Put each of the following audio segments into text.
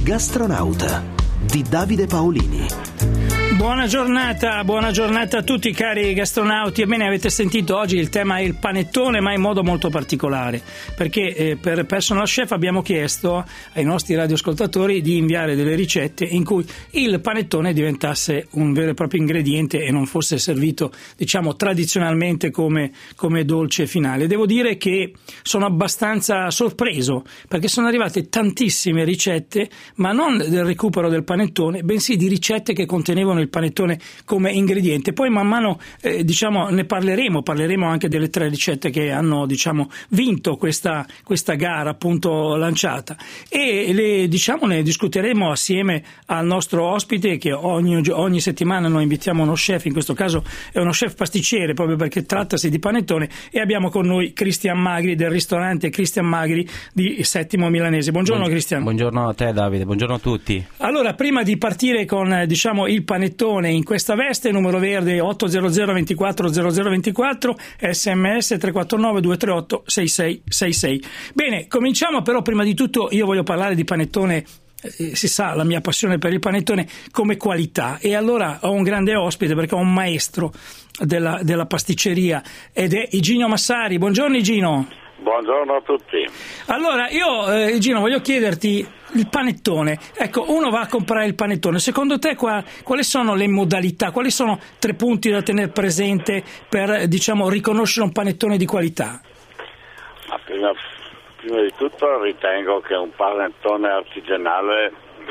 Gastronauta di Davide Paolini. Buona giornata a tutti cari gastronauti. Ebbene, avete sentito, oggi il tema è il panettone, ma in modo molto particolare, perché per Personal Chef abbiamo chiesto ai nostri radioascoltatori di inviare delle ricette in cui il panettone diventasse un vero e proprio ingrediente e non fosse servito, diciamo, tradizionalmente come dolce finale. Devo dire che sono abbastanza sorpreso, perché sono arrivate tantissime ricette, ma non del recupero del panettone, bensì di ricette che contenevano il panettone come ingrediente. Poi man mano ne parleremo anche delle 3 ricette che hanno vinto questa gara appunto lanciata, e ne discuteremo assieme al nostro ospite, che ogni settimana noi invitiamo uno chef. In questo caso è uno chef pasticcere, proprio perché trattasi di panettone, e abbiamo con noi Cristian Magri del ristorante Cristian Magri di Settimo Milanese. Buongiorno Cristian. Buongiorno a te Davide, buongiorno a tutti. Allora, prima di partire con il panettone in questa veste, numero verde 800 24 0024, sms 349 238 6666. Bene, cominciamo. Però prima di tutto io voglio parlare di panettone. Si sa la mia passione per il panettone come qualità, e allora ho un grande ospite, perché ho un maestro della pasticceria, ed è Iginio Massari. Buongiorno Igino. Buongiorno a tutti. Allora io Igino voglio chiederti il panettone. Ecco, uno va a comprare il panettone, secondo te quali sono le modalità, quali sono 3 punti da tenere presente per riconoscere un panettone di qualità? Ma prima di tutto ritengo che un panettone artigianale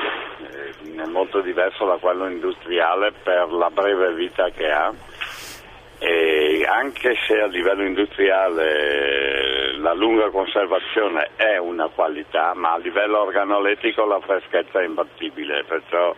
è molto diverso da quello industriale per la breve vita che ha, e anche se a livello industriale la lunga conservazione è una qualità, ma a livello organolettico la freschezza è imbattibile, perciò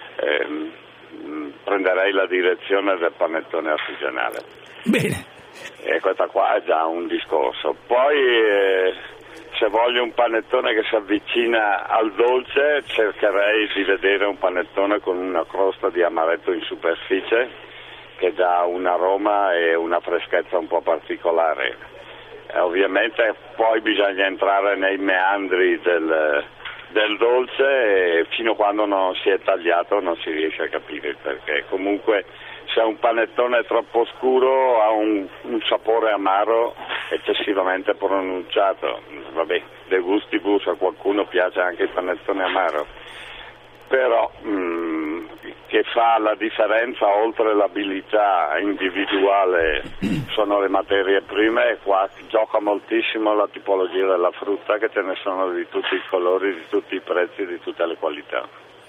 prenderei la direzione del panettone artigianale. Bene. E questa qua è già un discorso. Poi se voglio un panettone che si avvicina al dolce, cercherei di vedere un panettone con una crosta di amaretto in superficie, che dà un aroma e una freschezza un po' particolare. Ovviamente poi bisogna entrare nei meandri del dolce, e fino a quando non si è tagliato non si riesce a capire, perché comunque se un panettone troppo scuro ha un sapore amaro eccessivamente pronunciato. Vabbè, de gustibus, a qualcuno piace anche il panettone amaro, però che fa la differenza oltre l'abilità individuale sono le materie prime, e qua gioca moltissimo la tipologia della frutta, che ce ne sono di tutti i colori, di tutti i prezzi, di tutte le qualità.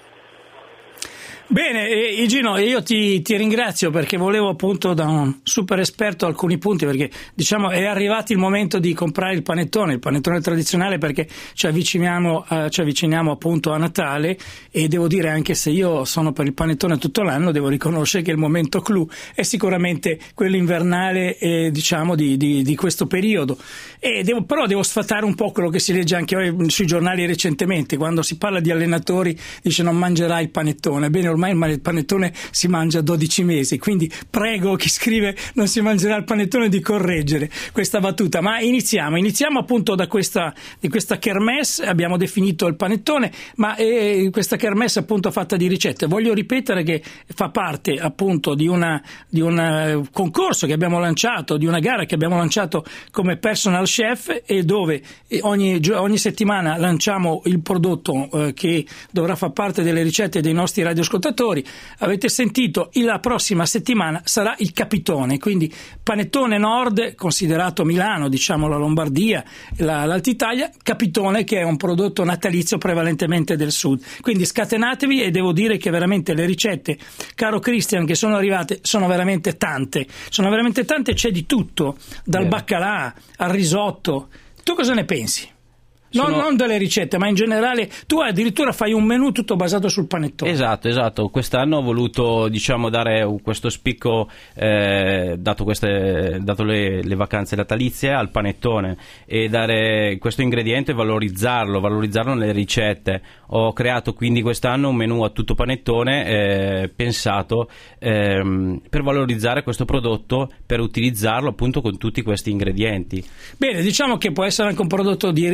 Bene, Igino, io ti ringrazio, perché volevo appunto da un super esperto alcuni punti, perché è arrivato il momento di comprare il panettone tradizionale, perché ci avviciniamo appunto a Natale, e devo dire, anche se io sono per il panettone tutto l'anno, devo riconoscere che il momento clou è sicuramente quello invernale, di questo periodo, e devo sfatare un po' quello che si legge anche sui giornali recentemente, quando si parla di allenatori, dice non mangerai il panettone. Bene, ormai il panettone si mangia 12 mesi, quindi prego chi scrive non si mangerà il panettone di correggere questa battuta. Ma iniziamo appunto di questa kermesse. Abbiamo definito il panettone, ma questa kermesse appunto fatta di ricette. Voglio ripetere che fa parte appunto di un concorso che abbiamo lanciato, di una gara che abbiamo lanciato come Personal Chef, e dove ogni settimana lanciamo il prodotto che dovrà far parte delle ricette dei nostri radioascoltatori. Avete sentito, la prossima settimana sarà il capitone, quindi panettone nord, considerato Milano, la Lombardia, l'Alta Italia, capitone, che è un prodotto natalizio prevalentemente del sud. Quindi scatenatevi, e devo dire che veramente le ricette, caro Cristian, che sono arrivate sono veramente tante, c'è di tutto, dal baccalà al risotto. Tu cosa ne pensi? Non delle ricette, ma in generale. Tu addirittura fai un menù tutto basato sul panettone. Esatto. Quest'anno ho voluto dare questo spicco, dato le vacanze natalizie, al panettone, e dare questo ingrediente e valorizzarlo nelle ricette. Ho creato quindi quest'anno un menù a tutto panettone, pensato per valorizzare questo prodotto, per utilizzarlo appunto con tutti questi ingredienti. Bene, diciamo che può essere anche un prodotto di recupero.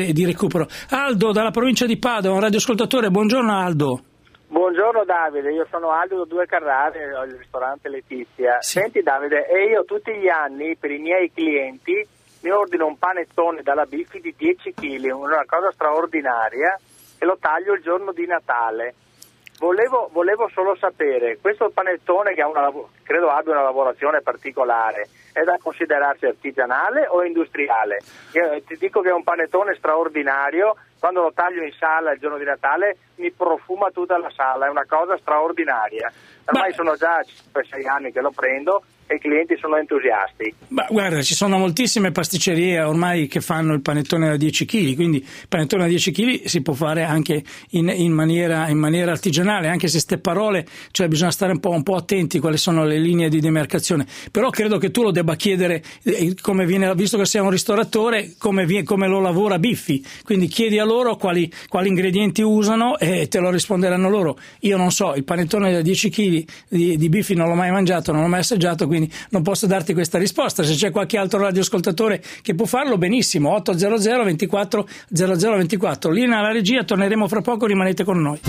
recupero. Aldo dalla provincia di Padova, un radioascoltatore. Buongiorno Aldo. Buongiorno Davide, io sono Aldo da 2 Carrare, ho il ristorante Letizia. Sì. Senti Davide, e io tutti gli anni per i miei clienti mi ordino un panettone dalla Biffi di 10 kg, una cosa straordinaria, e lo taglio il giorno di Natale. Volevo solo sapere, questo panettone che credo abbia una lavorazione particolare, è da considerarsi artigianale o industriale? Io ti dico che è un panettone straordinario, quando lo taglio in sala il giorno di Natale mi profuma tutta la sala, è una cosa straordinaria. Ormai sono già 5-6 anni che lo prendo e i clienti sono entusiasti. Ma guarda, ci sono moltissime pasticcerie ormai che fanno il panettone da 10 kg, quindi il panettone da 10 kg si può fare anche in maniera artigianale, anche se ste parole, cioè bisogna stare un po' attenti quali sono le linee di demarcazione. Però credo che tu lo debba chiedere, come viene, visto che sei un ristoratore, come lo lavora Biffi, quindi chiedi a loro quali ingredienti usano e te lo risponderanno loro. Io non so, il panettone da 10 kg di Biffi non l'ho mai mangiato, non l'ho mai assaggiato, quindi non posso darti questa risposta. Se c'è qualche altro radioascoltatore che può farlo, benissimo. 800 24 0024. Linea alla regia, torneremo fra poco, rimanete con noi.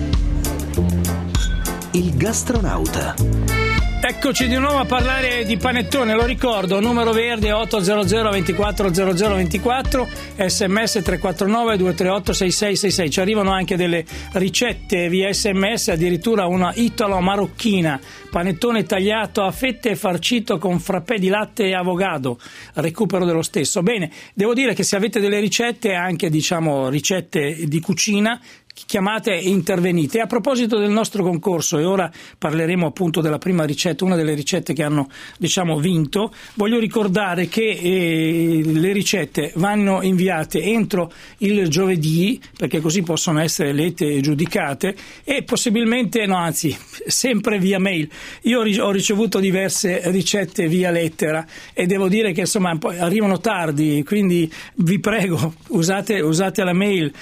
Il gastronauta. Eccoci di nuovo a parlare di panettone, lo ricordo, numero verde 800 24 0024, sms 349 238 6666. Ci arrivano anche delle ricette via sms, addirittura una italo-marocchina, panettone tagliato a fette e farcito con frappè di latte e avogado, recupero dello stesso. Bene, devo dire che se avete delle ricette, anche ricette di cucina, chiamate e intervenite. E a proposito del nostro concorso, e ora parleremo appunto della prima ricetta, una delle ricette che hanno vinto, voglio ricordare che le ricette vanno inviate entro il giovedì, perché così possono essere lette e giudicate, e possibilmente sempre via mail. Io ho ricevuto diverse ricette via lettera e devo dire che arrivano tardi, quindi vi prego usate la mail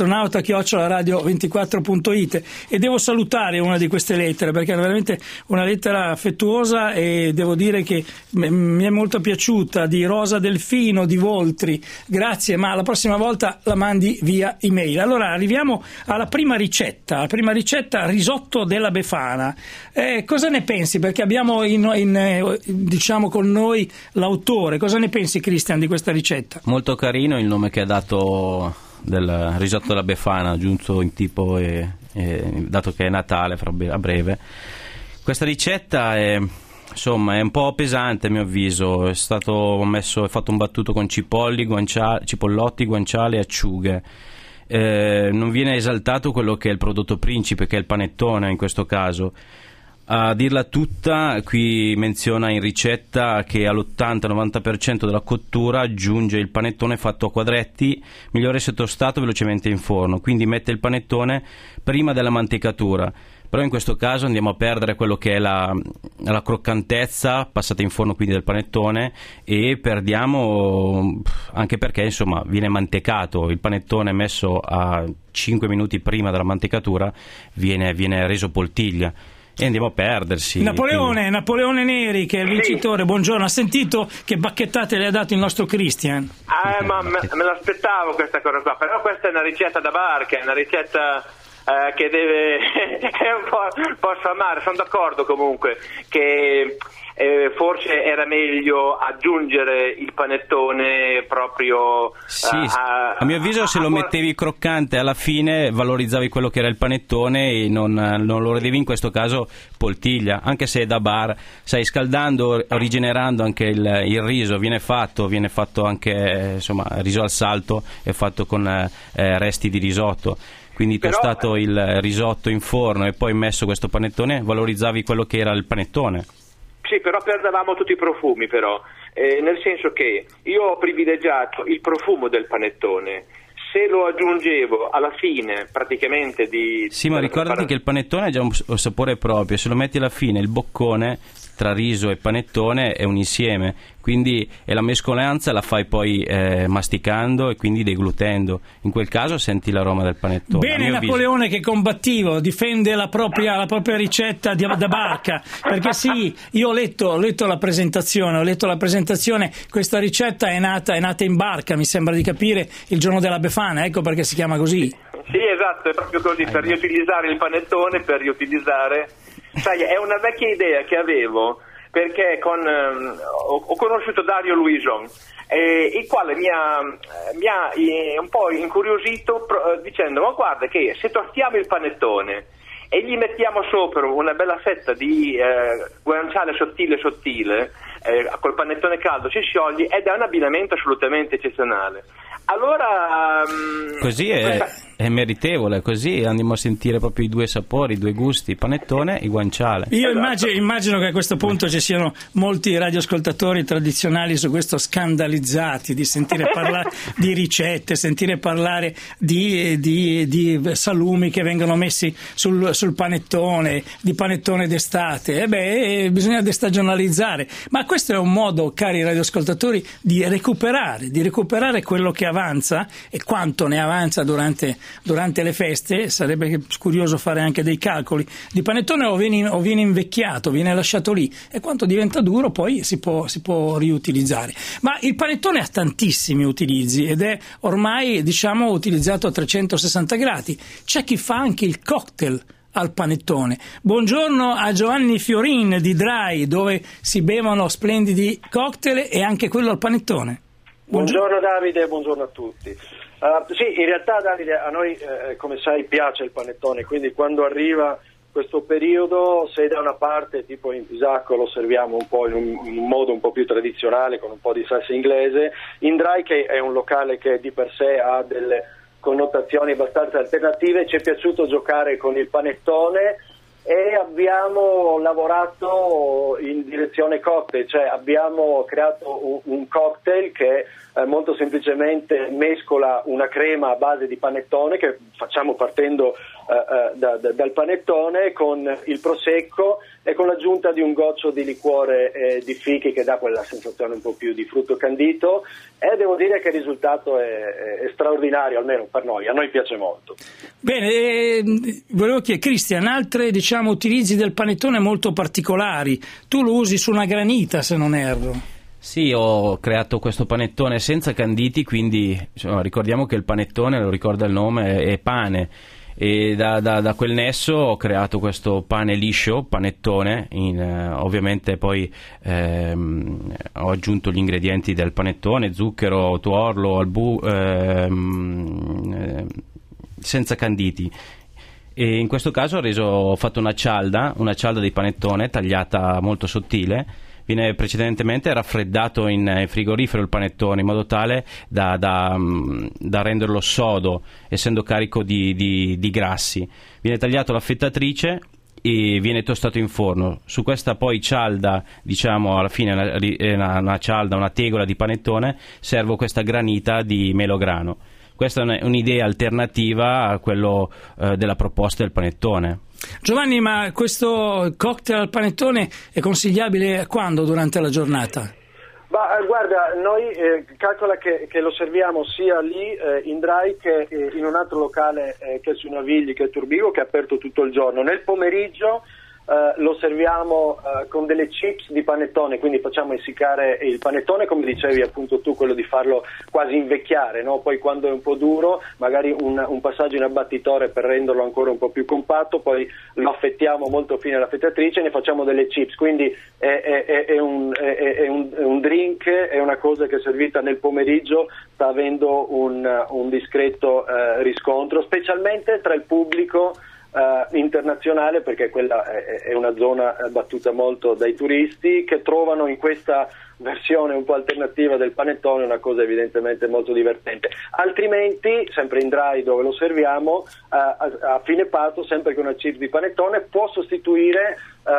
gastronauta@radio24.it. e devo salutare una di queste lettere perché è veramente una lettera affettuosa e devo dire che mi è molto piaciuta, di Rosa Delfino di Voltri. Grazie, ma la prossima volta la mandi via email. Allora arriviamo alla prima ricetta, risotto della Befana. Cosa ne pensi? Perché abbiamo con noi l'autore. Cosa ne pensi, Cristian, di questa ricetta? Molto carino il nome che ha dato del risotto della Befana, giunto in tipo dato che è Natale a breve. Questa ricetta è un po' pesante a mio avviso, è fatto un battuto con cipollotti, guanciale e acciughe. Non viene esaltato quello che è il prodotto principe, che è il panettone in questo caso. A dirla tutta, qui menziona in ricetta che all'80-90% della cottura aggiunge il panettone fatto a quadretti, migliore se tostato velocemente in forno, quindi mette il panettone prima della mantecatura. Però in questo caso andiamo a perdere quello che è la croccantezza passata in forno quindi del panettone, e perdiamo anche perché viene mantecato. Il panettone messo a 5 minuti prima della mantecatura viene reso poltiglia e andiamo a perdersi. Napoleone Neri, che è il vincitore, buongiorno. Ha sentito che bacchettate le ha dato il nostro Christian? Ma me l'aspettavo questa cosa qua, però questa è una ricetta da bar, che è una ricetta che deve è un po' sfamare. Sono d'accordo comunque che forse era meglio aggiungere il panettone proprio a mio avviso se lo mettevi croccante alla fine valorizzavi quello che era il panettone e non lo redevi in questo caso poltiglia, anche se da bar stai scaldando, rigenerando anche il riso, viene fatto anche riso al salto, è fatto con resti di risotto. Quindi tostato il risotto in forno e poi messo questo panettone, valorizzavi quello che era il panettone. Sì, però perdevamo tutti i profumi, nel senso che io ho privilegiato il profumo del panettone. Se lo aggiungevo alla fine praticamente Sì, ma ricordati che il panettone ha già un sapore proprio, se lo metti alla fine il boccone tra riso e panettone è un insieme, quindi è la mescolanza, la fai poi masticando e quindi deglutendo. In quel caso senti l'aroma del panettone. Bene Napoleone che combattivo, difende la propria ricetta da barca, perché sì, io ho letto la presentazione, questa ricetta è nata in barca, mi sembra di capire, il giorno della Befana, ecco perché si chiama così. Sì, esatto, è proprio così, per riutilizzare il panettone, sai, è una vecchia idea che avevo, perché ho conosciuto Dario Luison, il quale mi ha un po' incuriosito dicendo: ma guarda che se tostiamo il panettone e gli mettiamo sopra una bella fetta di guanciale sottile, col panettone caldo si scioglie ed è un abbinamento assolutamente eccezionale. Allora così è meritevole, così andiamo a sentire proprio i due sapori, i due gusti, panettone e guanciale. Io immagino che a questo punto ci siano molti radioascoltatori tradizionali su questo scandalizzati di sentire parlare di ricette, sentire parlare di salumi che vengono messi sul panettone, di panettone d'estate. Bisogna destagionalizzare, ma questo è un modo, cari radioascoltatori, di recuperare quello che avanza e quanto ne avanza durante le feste. Sarebbe curioso fare anche dei calcoli di panettone o viene invecchiato, viene lasciato lì, e quanto diventa duro poi si può riutilizzare. Ma il panettone ha tantissimi utilizzi ed è ormai utilizzato a 360 gradi. C'è chi fa anche il cocktail al panettone. Buongiorno a Giovanni Fiorin di Dry, dove si bevono splendidi cocktail e anche quello al panettone. Buongiorno Davide, buongiorno a tutti. Sì, in realtà Davide, a noi come sai piace il panettone, quindi quando arriva questo periodo, se da una parte tipo in Pisacco lo serviamo un po' in un modo un po' più tradizionale con un po' di salsa inglese, in Dry, che è un locale che di per sé ha delle connotazioni abbastanza alternative, ci è piaciuto giocare con il panettone e abbiamo lavorato in direzione cocktail, cioè abbiamo creato un cocktail che molto semplicemente mescola una crema a base di panettone che facciamo partendo dal panettone con il prosecco e con l'aggiunta di un goccio di liquore di fichi che dà quella sensazione un po' più di frutto candito, e devo dire che il risultato è straordinario, almeno per noi, a noi piace molto. Bene, volevo chiedere, Cristian, altri utilizzi del panettone molto particolari. Tu lo usi su una granita, se non erro. Sì, ho creato questo panettone senza canditi, quindi ricordiamo che il panettone, lo ricorda il nome, è pane, e da quel nesso ho creato questo pane liscio, panettone, ovviamente poi ho aggiunto gli ingredienti del panettone, zucchero, tuorlo, senza canditi. E in questo caso ho fatto una cialda di panettone tagliata molto sottile. Viene precedentemente raffreddato in frigorifero il panettone in modo tale da renderlo sodo, essendo carico di grassi. Viene tagliato alla fettatrice e viene tostato in forno. Su questa poi cialda, alla fine è una cialda, una tegola di panettone, servo questa granita di melograno. Questa è un'idea alternativa a quello della proposta del panettone. Giovanni, ma questo cocktail al panettone è consigliabile quando durante la giornata? Guarda, noi calcola che lo serviamo sia lì in Dry che in un altro locale che è su Navigli, che è Turbigo, che è aperto tutto il giorno. Nel pomeriggio lo serviamo con delle chips di panettone, quindi facciamo essiccare il panettone, come dicevi appunto tu, quello di farlo quasi invecchiare, no? Poi quando è un po' duro magari un passaggio in abbattitore per renderlo ancora un po' più compatto, poi lo affettiamo molto fine alla fettatrice e ne facciamo delle chips, quindi è un drink, è una cosa che servita nel pomeriggio sta avendo un discreto riscontro, specialmente tra il pubblico internazionale, perché quella è una zona battuta molto dai turisti, che trovano in questa versione un po' alternativa del panettone è una cosa evidentemente molto divertente. Altrimenti, sempre in dry dove lo serviamo, a fine pasto, sempre con una chip di panettone, può sostituire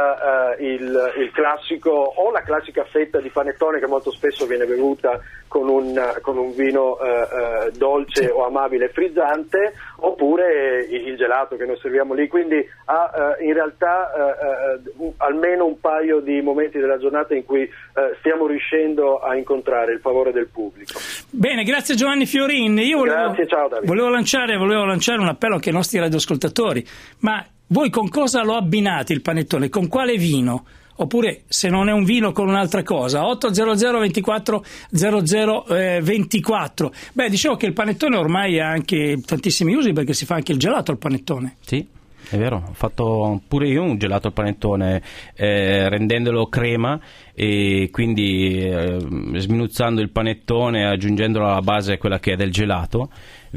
il classico o la classica fetta di panettone che molto spesso viene bevuta con un vino dolce o amabile frizzante, oppure il gelato che noi serviamo lì, quindi ha in realtà almeno un paio di momenti della giornata in cui stiamo riuscendo a incontrare il favore del pubblico. Bene, grazie Giovanni Fiorin. Io Grazie, ciao Davide. volevo lanciare un appello anche ai nostri radioascoltatori, ma voi con cosa lo abbinate il panettone? Con quale vino? Oppure, se non è un vino, con un'altra cosa? 800 24 00 24. Beh, dicevo che il panettone ormai ha anche tantissimi usi, perché si fa anche il gelato al panettone. Sì, è vero, ho fatto pure io un gelato al panettone, rendendolo crema e quindi sminuzzando il panettone, aggiungendolo alla base, quella che è del gelato,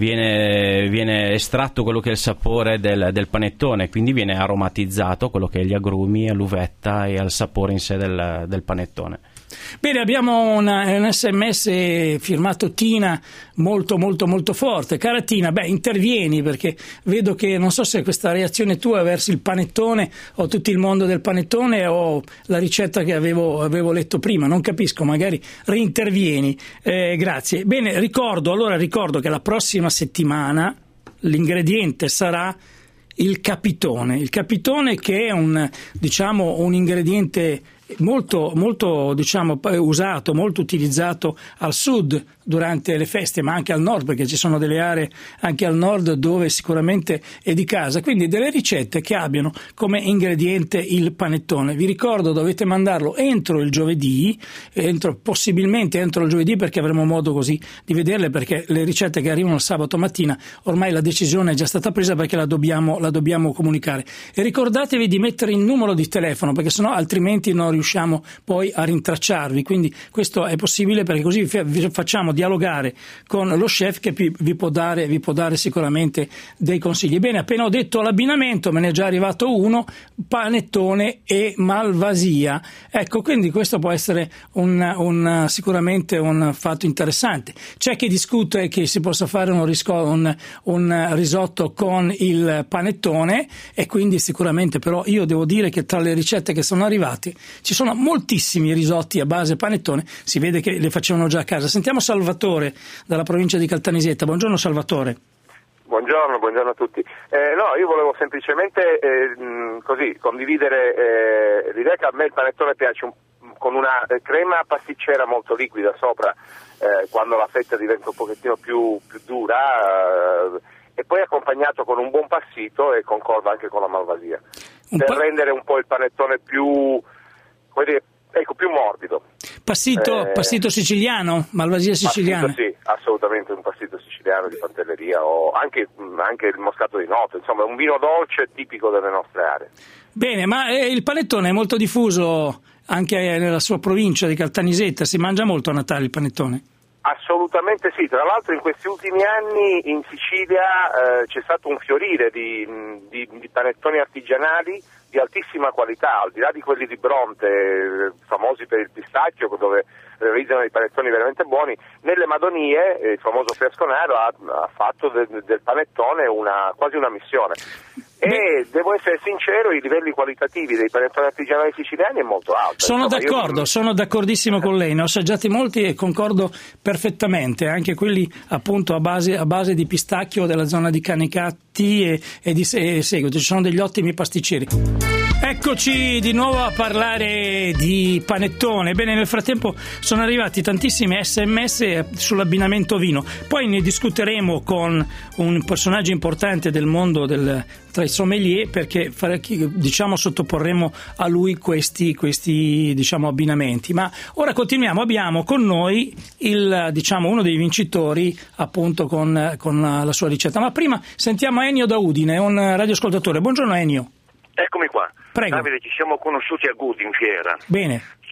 viene estratto quello che è il sapore del panettone, quindi viene aromatizzato quello che è gli agrumi, all'uvetta e al sapore in sé del panettone. Bene, abbiamo un SMS firmato Tina molto molto molto forte. Cara Tina, intervieni, perché vedo che non so se questa reazione tua verso il panettone o tutto il mondo del panettone o la ricetta che avevo letto prima, non capisco, magari reintervieni. Grazie. Bene, ricordo che la prossima settimana l'ingrediente sarà il capitone che è un ingrediente molto molto usato, molto utilizzato al sud durante le feste, ma anche al nord, perché ci sono delle aree anche al nord dove sicuramente è di casa, quindi delle ricette che abbiano come ingrediente il panettone. Vi ricordo, dovete mandarlo entro il giovedì, possibilmente entro il giovedì, perché avremo modo così di vederle, perché le ricette che arrivano il sabato mattina ormai la decisione è già stata presa, perché la dobbiamo comunicare. E ricordatevi di mettere il numero di telefono, perché sennò altrimenti non riusciamo poi a rintracciarvi, quindi questo è possibile, perché così vi facciamo dialogare con lo chef che vi può dare sicuramente dei consigli. Bene, appena ho detto l'abbinamento, me ne è già arrivato uno: panettone e malvasia. Ecco, quindi questo può essere sicuramente un fatto interessante. C'è chi discute che si possa fare un risotto con il panettone, e quindi sicuramente, però io devo dire che tra le ricette che sono arrivate ci sono moltissimi risotti a base panettone, si vede che le facevano già a casa. Sentiamo Salvatore dalla provincia di Caltanissetta. Buongiorno Salvatore. Buongiorno a tutti. Io volevo semplicemente condividere l'idea che a me il panettone piace con una crema pasticcera molto liquida sopra, quando la fetta diventa un pochettino più dura, e poi accompagnato con un buon passito, e concordo anche con la malvasia, rendere un po' il panettone più morbido. Passito siciliano? Malvasia siciliana? Sì, assolutamente un passito siciliano di Pantelleria, o anche il moscato di notte, insomma un vino dolce tipico delle nostre aree. Bene, ma il panettone è molto diffuso anche nella sua provincia di Caltanissetta, si mangia molto a Natale il panettone? Assolutamente sì, tra l'altro in questi ultimi anni in Sicilia c'è stato un fiorire di panettoni artigianali di altissima qualità, al di là di quelli di Bronte, famosi per il pistacchio, dove realizzano dei panettoni veramente buoni. Nelle Madonie il famoso Fiasconaro ha fatto del panettone quasi una missione. E devo essere sincero, i livelli qualitativi dei panettoni artigianali siciliani è molto alto. Sono d'accordissimo con lei, ne ho assaggiati molti e concordo perfettamente, anche quelli appunto a base di pistacchio della zona di Canicattì e di seguito, ci sono degli ottimi pasticceri. Eccoci di nuovo a parlare di panettone. Bene, nel frattempo sono arrivati tantissimi SMS sull'abbinamento vino, poi ne discuteremo con un personaggio importante del mondo tra i sommelier, perché sottoporremo a lui questi abbinamenti. Ma ora continuiamo, abbiamo con noi uno dei vincitori appunto con la sua ricetta. Ma prima sentiamo Ennio da Udine, un radioascoltatore. Buongiorno Ennio. Eccomi qua. Prego. Davide, ci siamo conosciuti a Guti in fiera. Bene.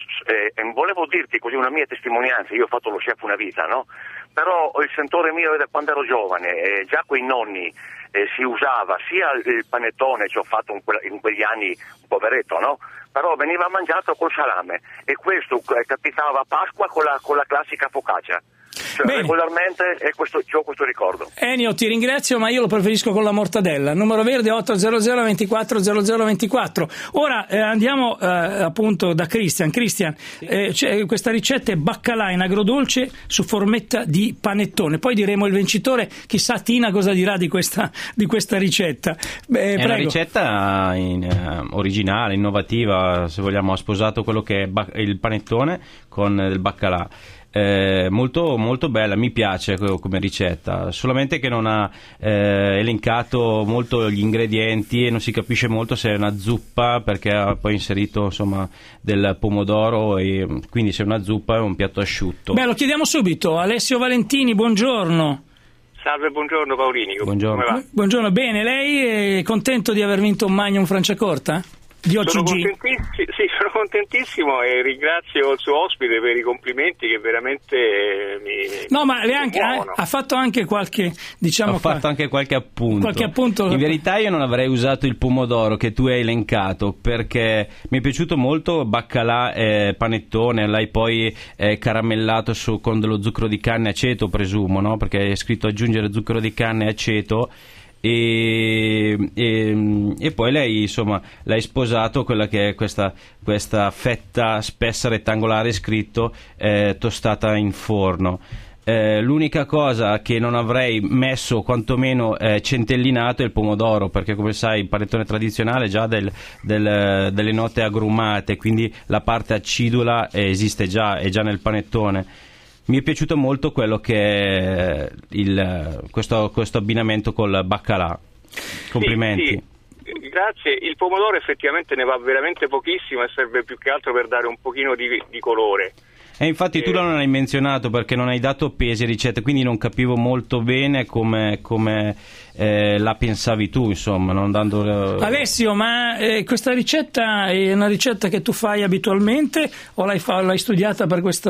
volevo dirti così una mia testimonianza. Io ho fatto lo chef una vita, no? Però il sentore mio è da quando ero giovane, già coi nonni si usava sia il panettone, ci ho fatto in quegli anni un poveretto, no? Però veniva mangiato col salame, e questo capitava a Pasqua con la classica focaccia. Cioè, regolarmente ho questo ricordo. Ennio, ti ringrazio, ma io lo preferisco con la mortadella. Numero verde 800 24 0024. Ora andiamo appunto da Christian. Questa ricetta è baccalà in agrodolce su formetta di panettone. Poi diremo il vincitore. Chissà Tina cosa dirà di questa ricetta. È prego. Una ricetta originale, innovativa, se vogliamo. Ha sposato quello che è il panettone con il baccalà. Molto, molto bella, mi piace come ricetta, solamente che non ha elencato molto gli ingredienti e non si capisce molto se è una zuppa, perché ha poi inserito insomma del pomodoro, e quindi se è una zuppa è un piatto asciutto. Lo chiediamo subito. Alessio Valentini, buongiorno. Salve, buongiorno Paolini. Buongiorno. Come va? Buongiorno, bene, lei è contento di aver vinto un Magnum Franciacorta? Sono contentissimo e ringrazio il suo ospite per i complimenti che veramente ha fatto anche qualche, fatto anche qualche appunto. In verità io non avrei usato il pomodoro che tu hai elencato, perché mi è piaciuto molto baccalà e panettone. L'hai poi caramellato con dello zucchero di canne e aceto, presumo, no? Perché è scritto aggiungere zucchero di canne e aceto. E poi lei l'hai sposato quella che è questa fetta spessa rettangolare, scritto tostata in forno. L'unica cosa che non avrei messo, quantomeno centellinato, è il pomodoro, perché come sai il panettone tradizionale ha già delle note agrumate, quindi la parte acidula esiste già, è già nel panettone. Mi è piaciuto molto quello che è questo abbinamento col baccalà. Complimenti. Sì, grazie. Il pomodoro effettivamente ne va veramente pochissimo e serve più che altro per dare un pochino di colore. E infatti tu non hai menzionato, perché non hai dato pesi e ricette, quindi non capivo molto bene come la pensavi tu, insomma, non dando... Alessio, ma questa ricetta è una ricetta che tu fai abitualmente o l'hai studiata per questa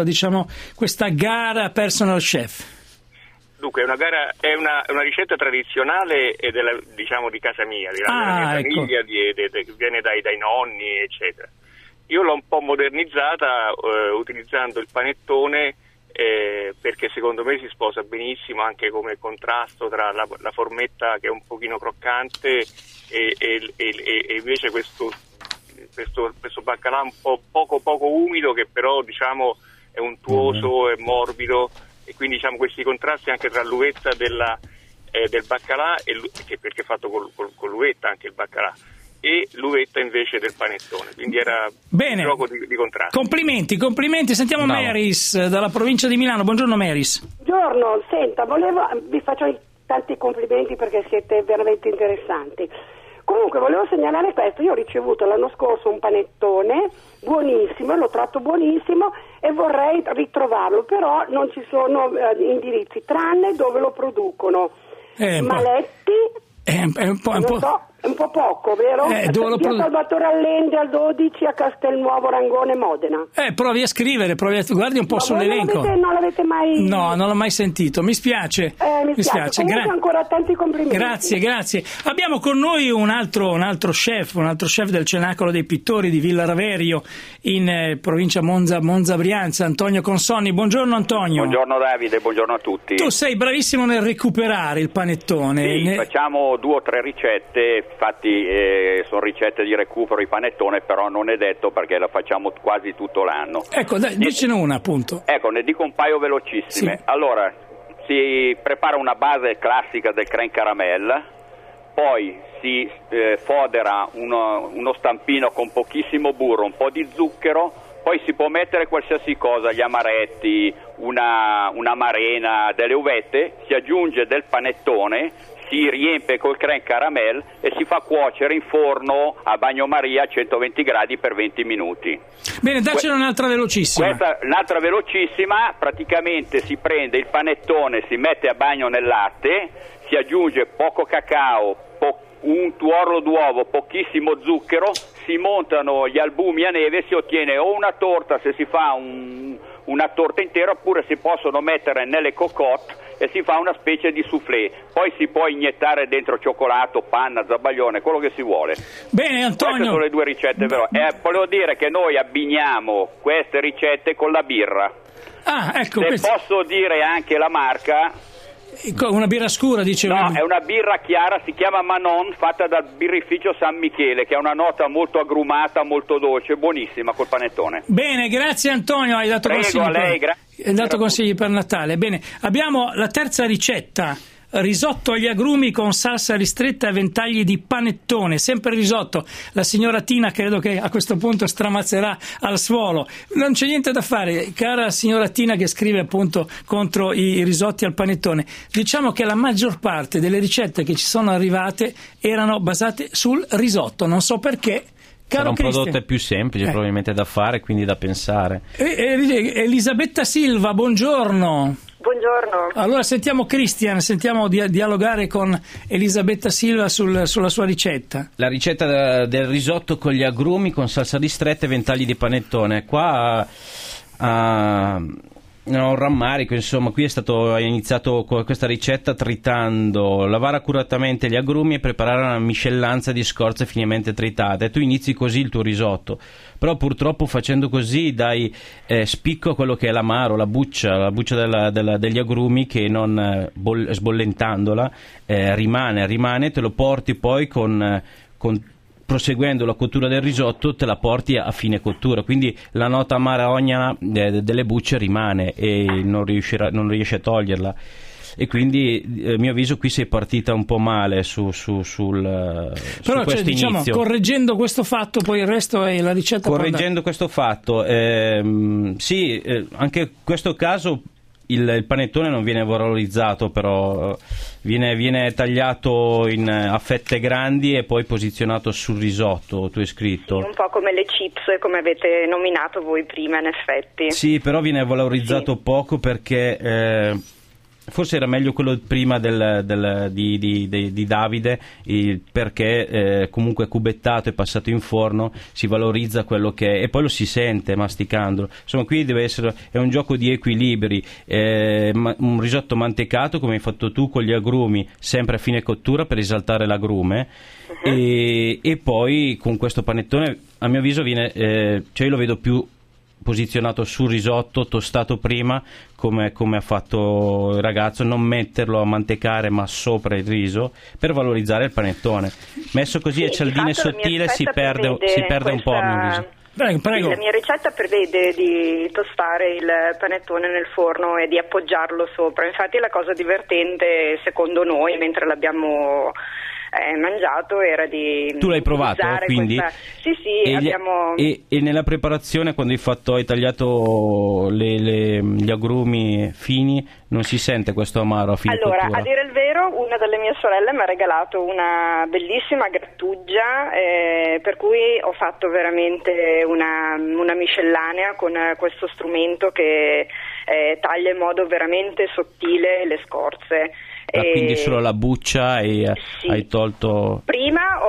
gara personal chef? Dunque, è una ricetta tradizionale e di casa mia, della mia famiglia, viene dai nonni, eccetera. Io l'ho un po' modernizzata utilizzando il panettone, perché secondo me si sposa benissimo anche come contrasto tra la formetta, che è un pochino croccante, e invece questo baccalà un po' poco umido, che però è untuoso e morbido, e quindi questi contrasti anche tra l'uvetta del baccalà, perché è fatto con l'uvetta anche il baccalà, e l'uvetta invece del panettone, quindi era un gioco di contrasto. Complimenti. Sentiamo Maris dalla provincia di Milano. Buongiorno Maris. Buongiorno, senta, vi faccio tanti complimenti perché siete veramente interessanti. Comunque volevo segnalare questo: io ho ricevuto l'anno scorso un panettone buonissimo, l'ho trovato buonissimo e vorrei ritrovarlo, però non ci sono indirizzi, tranne dove lo producono. Maletti, è un po' poco, vero? Via Salvatore Allende al 12 a Castelnuovo Rangone, Modena. Provi a scrivere, guardi un po' sull'elenco. Non l'avete mai... No, non l'ho mai sentito, mi spiace. Mi spiace. Comunque ancora tanti complimenti. Grazie. Abbiamo con noi un altro chef del Cenacolo dei Pittori di Villa Raverio, in provincia Monza Brianza, Antonio Consonni. Buongiorno Antonio. Buongiorno Davide, buongiorno a tutti. Tu sei bravissimo nel recuperare il panettone. Sì, facciamo 2 o 3 ricette. Infatti sono ricette di recupero di panettone, però non è detto, perché la facciamo quasi tutto l'anno. Ecco, dicene una, appunto. Ecco, ne dico un paio velocissime. Sì. Allora, si prepara una base classica del crème caramel, poi si fodera uno stampino con pochissimo burro, un po' di zucchero, poi si può mettere qualsiasi cosa, gli amaretti, una marena, delle uvette, si aggiunge del panettone, si riempie col crème caramel e si fa cuocere in forno a bagnomaria a 120 gradi per 20 minuti. Bene, daccene un'altra velocissima. Un'altra velocissima, praticamente si prende il panettone, si mette a bagno nel latte, si aggiunge poco cacao, un tuorlo d'uovo, pochissimo zucchero, si montano gli albumi a neve, si ottiene o una torta se si fa una torta intera, oppure si possono mettere nelle cocotte e si fa una specie di soufflé, poi si può iniettare dentro cioccolato, panna, zabbaglione, quello che si vuole. Bene, Antonio. Queste sono le due ricette, però. Volevo dire che noi abbiniamo queste ricette con la birra. Ecco, se posso dire anche la marca. Una birra scura, dice? No, è una birra chiara, si chiama Manon, fatta dal birrificio San Michele, che ha una nota molto agrumata, molto dolce, buonissima col panettone. Bene, grazie Antonio, hai dato consigli. A lei, hai dato consigli per Natale. Bene, abbiamo la terza ricetta. Risotto agli agrumi con salsa ristretta e ventagli di panettone, sempre risotto. La signora Tina credo che a questo punto stramazzerà al suolo. Non c'è niente da fare, cara signora Tina, che scrive appunto contro i risotti al panettone. Diciamo che la maggior parte delle ricette che ci sono arrivate erano basate sul risotto, non so perché. Sarà un prodotto più semplice probabilmente da fare, quindi da pensare. Elisabetta Silva, buongiorno. Buongiorno. Allora sentiamo Christian, sentiamo di dialogare con Elisabetta Silva sulla sua ricetta. La ricetta del risotto con gli agrumi con salsa ristretta e ventagli di panettone. Qua un rammarico, insomma, qui è iniziato con questa ricetta tritando, lavare accuratamente gli agrumi e preparare una miscellanza di scorze finemente tritate. Tu inizi così il tuo risotto, però purtroppo facendo così dai spicco a quello che è l'amaro, la buccia degli agrumi, che non sbollentandola rimane, te lo porti poi con proseguendo la cottura del risotto, te la porti a fine cottura, quindi la nota amarogna delle bucce rimane e non riesci a toglierla, e quindi a mio avviso qui sei partita un po' male su questo inizio. Diciamo, correggendo questo fatto, poi il resto è la ricetta. Correggendo questo fatto, sì, anche in questo caso il panettone non viene valorizzato, però viene tagliato a fette grandi e poi posizionato sul risotto, tu hai scritto. Sì, un po' come le chips, come avete nominato voi prima, in effetti. Sì, però viene valorizzato poco, perché forse era meglio quello prima di Davide, perché comunque è cubettato e passato in forno, si valorizza quello che è e poi lo si sente masticandolo. Insomma, qui è un gioco di equilibri, un risotto mantecato come hai fatto tu con gli agrumi sempre a fine cottura per risaltare l'agrume, e poi con questo panettone a mio avviso viene, cioè io lo vedo più posizionato sul risotto, tostato prima, come ha fatto il ragazzo, non metterlo a mantecare ma sopra il riso, per valorizzare il panettone. Messo così a cialdine sottile si perde un po' a mio avviso. Prego. La mia ricetta prevede di tostare il panettone nel forno e di appoggiarlo sopra. Infatti la cosa divertente, secondo noi, mentre l'abbiamo mangiato, era di tu l'hai provato quindi sì e nella preparazione, quando hai tagliato gli agrumi fini, non si sente questo amaro a fine cottura? Allora, a dire il vero, una delle mie sorelle mi ha regalato una bellissima grattugia, per cui ho fatto veramente una miscellanea con questo strumento che taglia in modo veramente sottile le scorze. Quindi solo la buccia e sì. Hai tolto... Prima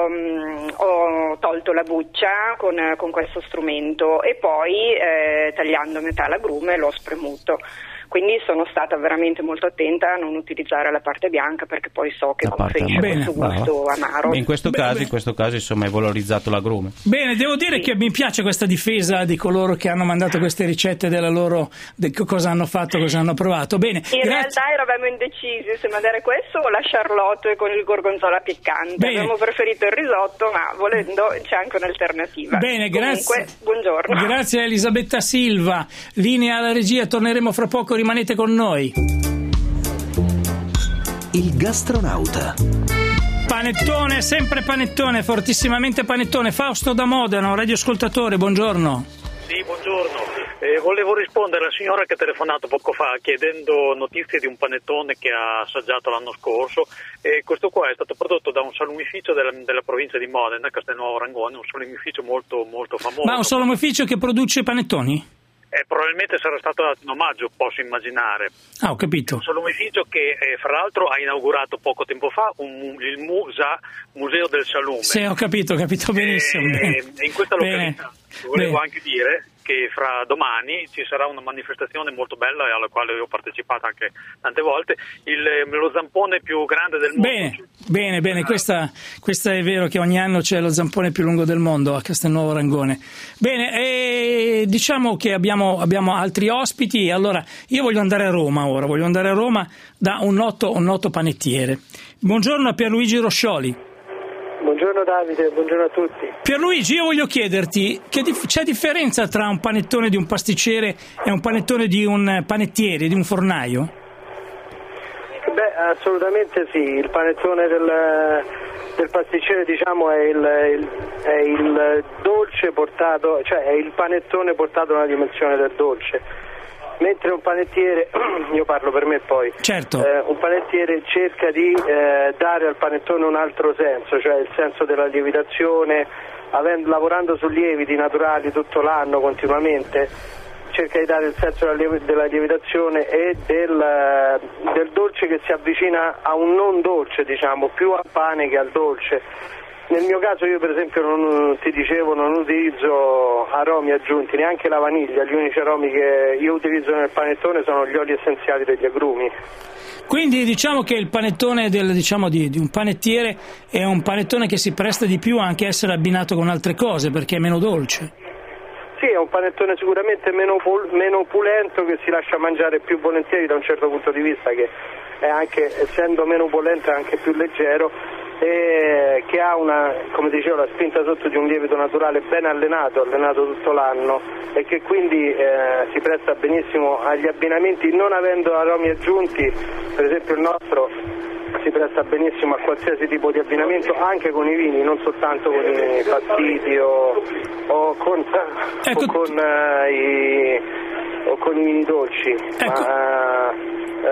ho tolto la buccia con questo strumento e poi tagliando a metà l'agrume l'ho spremuto. Quindi sono stata veramente molto attenta a non utilizzare la parte bianca, perché poi so che conferisce questo gusto amaro. In questo caso insomma hai valorizzato l'agrume. Bene, devo dire che mi piace questa difesa di coloro che hanno mandato queste ricette della loro cosa hanno fatto, cosa hanno provato. Bene, in realtà eravamo indecisi se mandare questo o la charlotte con il gorgonzola piccante. Abbiamo preferito il risotto, ma volendo c'è anche un'alternativa. Bene, comunque, grazie. Buongiorno. Grazie a Elisabetta Silva. Linea alla regia, torneremo fra poco. Rimanete con noi. Il gastronauta. Panettone, sempre panettone, fortissimamente panettone. Fausto da Modena, un radioascoltatore, buongiorno. Sì, buongiorno. Volevo rispondere alla signora che ha telefonato poco fa chiedendo notizie di un panettone che ha assaggiato l'anno scorso. Questo qua è stato prodotto da un salumificio della provincia di Modena, Castelnuovo Rangone, un salumificio molto, molto famoso. Ma un salumificio che produce panettoni? probabilmente sarà stato dato in omaggio, posso immaginare. Ah, ho capito. Un salumificio che fra l'altro ha inaugurato poco tempo fa il Museo del Salume. Sì, ho capito benissimo. E in questa località volevo anche dire che fra domani ci sarà una manifestazione molto bella e alla quale ho partecipato anche tante volte, lo zampone più grande del mondo. Bene, questa è vero che ogni anno c'è lo zampone più lungo del mondo a Castelnuovo Rangone. Bene, diciamo che abbiamo altri ospiti, allora io voglio andare a Roma da un noto panettiere. Buongiorno a Pierluigi Roscioli. Buongiorno Davide, buongiorno a tutti. Pierluigi, io voglio chiederti, c'è differenza tra un panettone di un pasticcere e un panettone di un panettiere, di un fornaio? Beh, assolutamente sì, il panettone del pasticcere diciamo è il dolce portato, cioè è il panettone portato nella dimensione del dolce. Mentre un panettiere, io parlo per me poi, certo. Un panettiere cerca di dare al panettone un altro senso, cioè il senso della lievitazione, lavorando su lieviti naturali tutto l'anno continuamente, cerca di dare il senso della lievitazione e del dolce che si avvicina a un non dolce, diciamo, più al pane che al dolce. Nel mio caso io per esempio non utilizzo aromi aggiunti, neanche la vaniglia, gli unici aromi che io utilizzo nel panettone sono gli oli essenziali degli agrumi. Quindi diciamo che il panettone di un panettiere è un panettone che si presta di più anche a essere abbinato con altre cose perché è meno dolce. Sì, è un panettone sicuramente meno opulento, che si lascia mangiare più volentieri da un certo punto di vista, che è anche, essendo meno opulento, è anche più leggero, e che ha come dicevo, la spinta sotto di un lievito naturale ben allenato tutto l'anno, e che quindi si presta benissimo agli abbinamenti, non avendo aromi aggiunti. Per esempio il nostro si presta benissimo a qualsiasi tipo di abbinamento, anche con i vini, non soltanto con i pastiti o con i vini dolci. Ecco.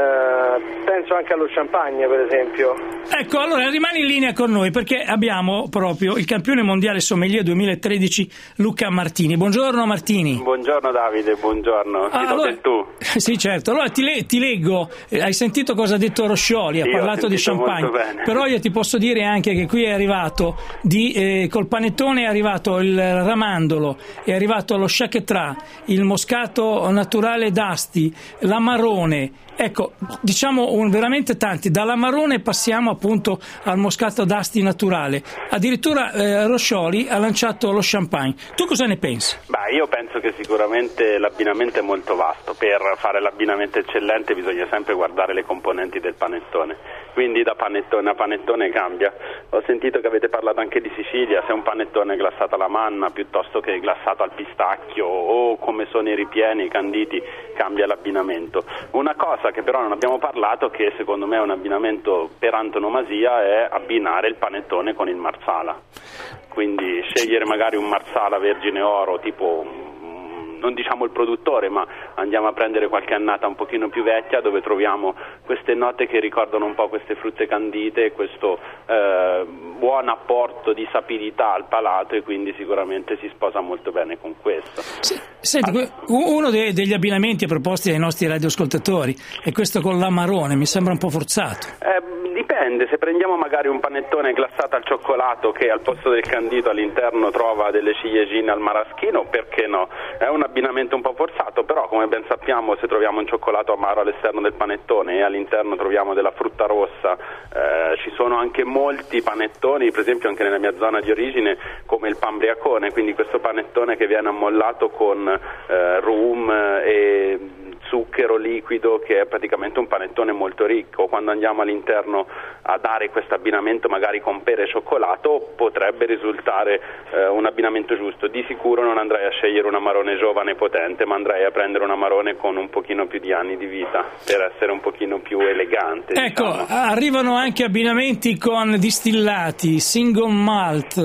Penso anche allo champagne, per esempio. Ecco, allora rimani in linea con noi perché abbiamo proprio il campione mondiale sommelier 2013 Luca Martini. Buongiorno Martini. Buongiorno Davide, buongiorno. Allora, tu? Sì, certo. Allora ti leggo, hai sentito cosa ha detto Roscioli, ha parlato di champagne, però io ti posso dire anche che qui è arrivato col panettone è arrivato il ramandolo, è arrivato lo chaquetrà, il moscato naturale d'Asti, l'amarone. Ecco, diciamo veramente tanti, dall'amarone passiamo appunto al moscato d'Asti naturale, addirittura Roscioli ha lanciato lo champagne. Tu cosa ne pensi? Io penso che sicuramente l'abbinamento è molto vasto. Per fare l'abbinamento eccellente bisogna sempre guardare le componenti del panettone, quindi da panettone a panettone cambia. Ho sentito che avete parlato anche di Sicilia, se è un panettone glassato alla manna piuttosto che glassato al pistacchio, o come sono i ripieni, i canditi, cambia l'abbinamento. Una cosa che però non abbiamo parlato, che secondo me è un abbinamento per antonomasia, è abbinare il panettone con il marsala. Quindi scegliere magari un marsala vergine oro, tipo, non diciamo il produttore, ma andiamo a prendere qualche annata un pochino più vecchia, dove troviamo queste note che ricordano un po' queste frutte candite, questo buon apporto di sapidità al palato, e quindi sicuramente si sposa molto bene con questo. Senti, uno degli abbinamenti proposti dai nostri radioascoltatori è questo con l'amarone, mi sembra un po' forzato. Dipende, se prendiamo magari un panettone glassato al cioccolato che al posto del candito all'interno trova delle ciliegine al maraschino, perché no? È un abbinamento un po' forzato, però come ben sappiamo, se troviamo un cioccolato amaro all'esterno del panettone e all'interno troviamo della frutta rossa, ci sono anche molti panettoni, per esempio anche nella mia zona di origine, come il pambriacone, quindi questo panettone che viene ammollato con rum e zucchero liquido, che è praticamente un panettone molto ricco. Quando andiamo all'interno a dare questo abbinamento magari con pere e cioccolato, potrebbe risultare un abbinamento giusto. Di sicuro non andrei a scegliere un amarone giovane e potente, ma andrei a prendere un amarone con un pochino più di anni di vita, per essere un pochino più elegante. Ecco, diciamo. Arrivano anche abbinamenti con distillati, single malt,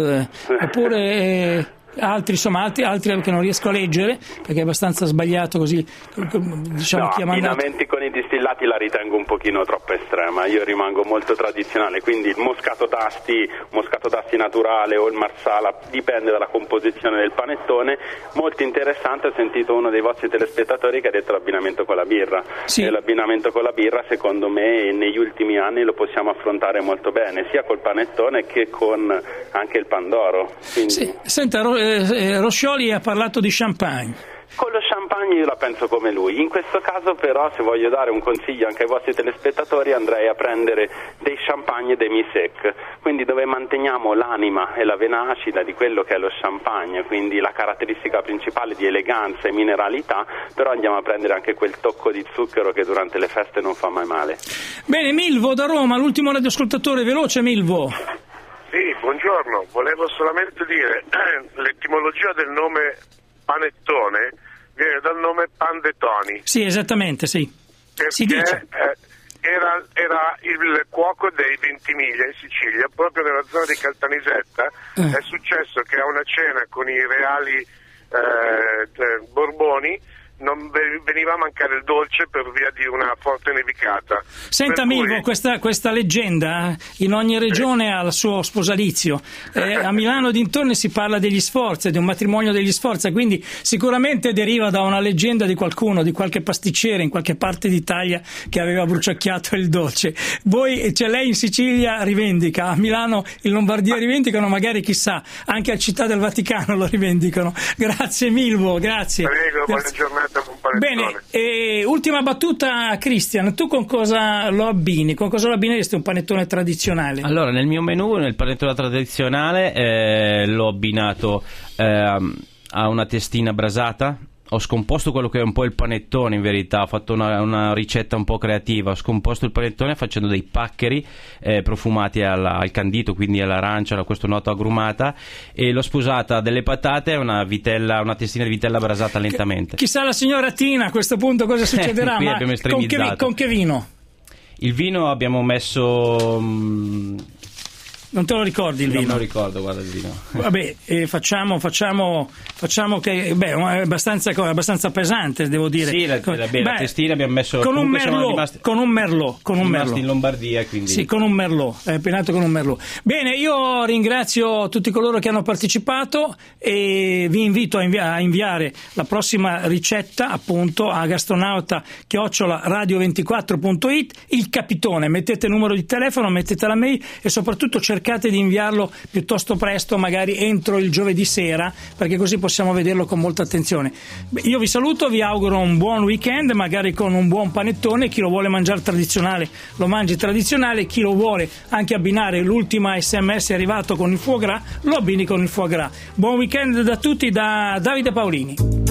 oppure altri che non riesco a leggere perché è abbastanza sbagliato così, diciamo. No, abbinamenti con i distillati affillati la ritengo un pochino troppo estrema, io rimango molto tradizionale, quindi il moscato d'asti naturale o il marsala, dipende dalla composizione del panettone. Molto interessante, ho sentito uno dei vostri telespettatori che ha detto l'abbinamento con la birra, e l'abbinamento con la birra secondo me negli ultimi anni lo possiamo affrontare molto bene, sia col panettone che con anche il pandoro. Quindi... Sì. Senta, Roscioli ha parlato di champagne. Con lo champagne io la penso come lui, in questo caso però, se voglio dare un consiglio anche ai vostri telespettatori, andrei a prendere dei champagne demi-sec, quindi dove manteniamo l'anima e la vena acida di quello che è lo champagne, quindi la caratteristica principale di eleganza e mineralità, però andiamo a prendere anche quel tocco di zucchero che durante le feste non fa mai male. Bene, Milvo da Roma, l'ultimo radioascoltatore, veloce Milvo. Sì, buongiorno, volevo solamente dire l'etimologia del nome panettone viene dal nome pan de toni. Sì, esattamente, sì. Perché si dice. Era il cuoco dei Ventimiglia in Sicilia, proprio nella zona di Caltanissetta. È successo che a una cena con i reali Borboni non veniva a mancare il dolce per via di una forte nevicata. Senta Milvo, questa leggenda in ogni regione ha il suo sposalizio. A Milano dintorni si parla degli Sforza, di un matrimonio degli Sforza, quindi sicuramente deriva da una leggenda di qualcuno, di qualche pasticcere in qualche parte d'Italia che aveva bruciacchiato il dolce. Voi, lei in Sicilia rivendica, a Milano, in Lombardia rivendicano, magari chissà, anche a Città del Vaticano lo rivendicano. Grazie Milvo, grazie. Prego, buona giornata. Bene, ultima battuta, Cristian, tu con cosa lo abbini? Con cosa lo abbineresti un panettone tradizionale? Allora, nel mio menù, nel panettone tradizionale, l'ho abbinato a una testina brasata. Ho scomposto quello che è un po' il panettone, in verità ho fatto una ricetta un po' creativa, ho scomposto il panettone facendo dei paccheri profumati al candito, quindi all'arancia, a questo noto agrumata, e l'ho sposata delle patate e una testina di vitella brasata lentamente. Chissà la signora Tina a questo punto cosa succederà. Qui ma abbiamo estremizzato. Con che vino? Il vino abbiamo messo... Non te lo ricordi il vino? Non me lo ricordo, guarda il vino. Vabbè, facciamo che è abbastanza pesante, devo dire. Sì, la testina abbiamo messo con un merlot, in Lombardia, quindi. Sì, con un merlot, abbinato con un merlot. Bene, io ringrazio tutti coloro che hanno partecipato e vi invito a inviare la prossima ricetta appunto a gastronauta@radio24.it, il capitone, mettete il numero di telefono, mettete la mail e soprattutto cercate di inviarlo piuttosto presto, magari entro il giovedì sera, perché così possiamo vederlo con molta attenzione. Io vi saluto, vi auguro un buon weekend, magari con un buon panettone. Chi lo vuole mangiare tradizionale lo mangi tradizionale, chi lo vuole anche abbinare, l'ultima SMS è arrivato con il foie gras, lo abbini con il foie gras. Buon weekend da tutti, da Davide Paolini.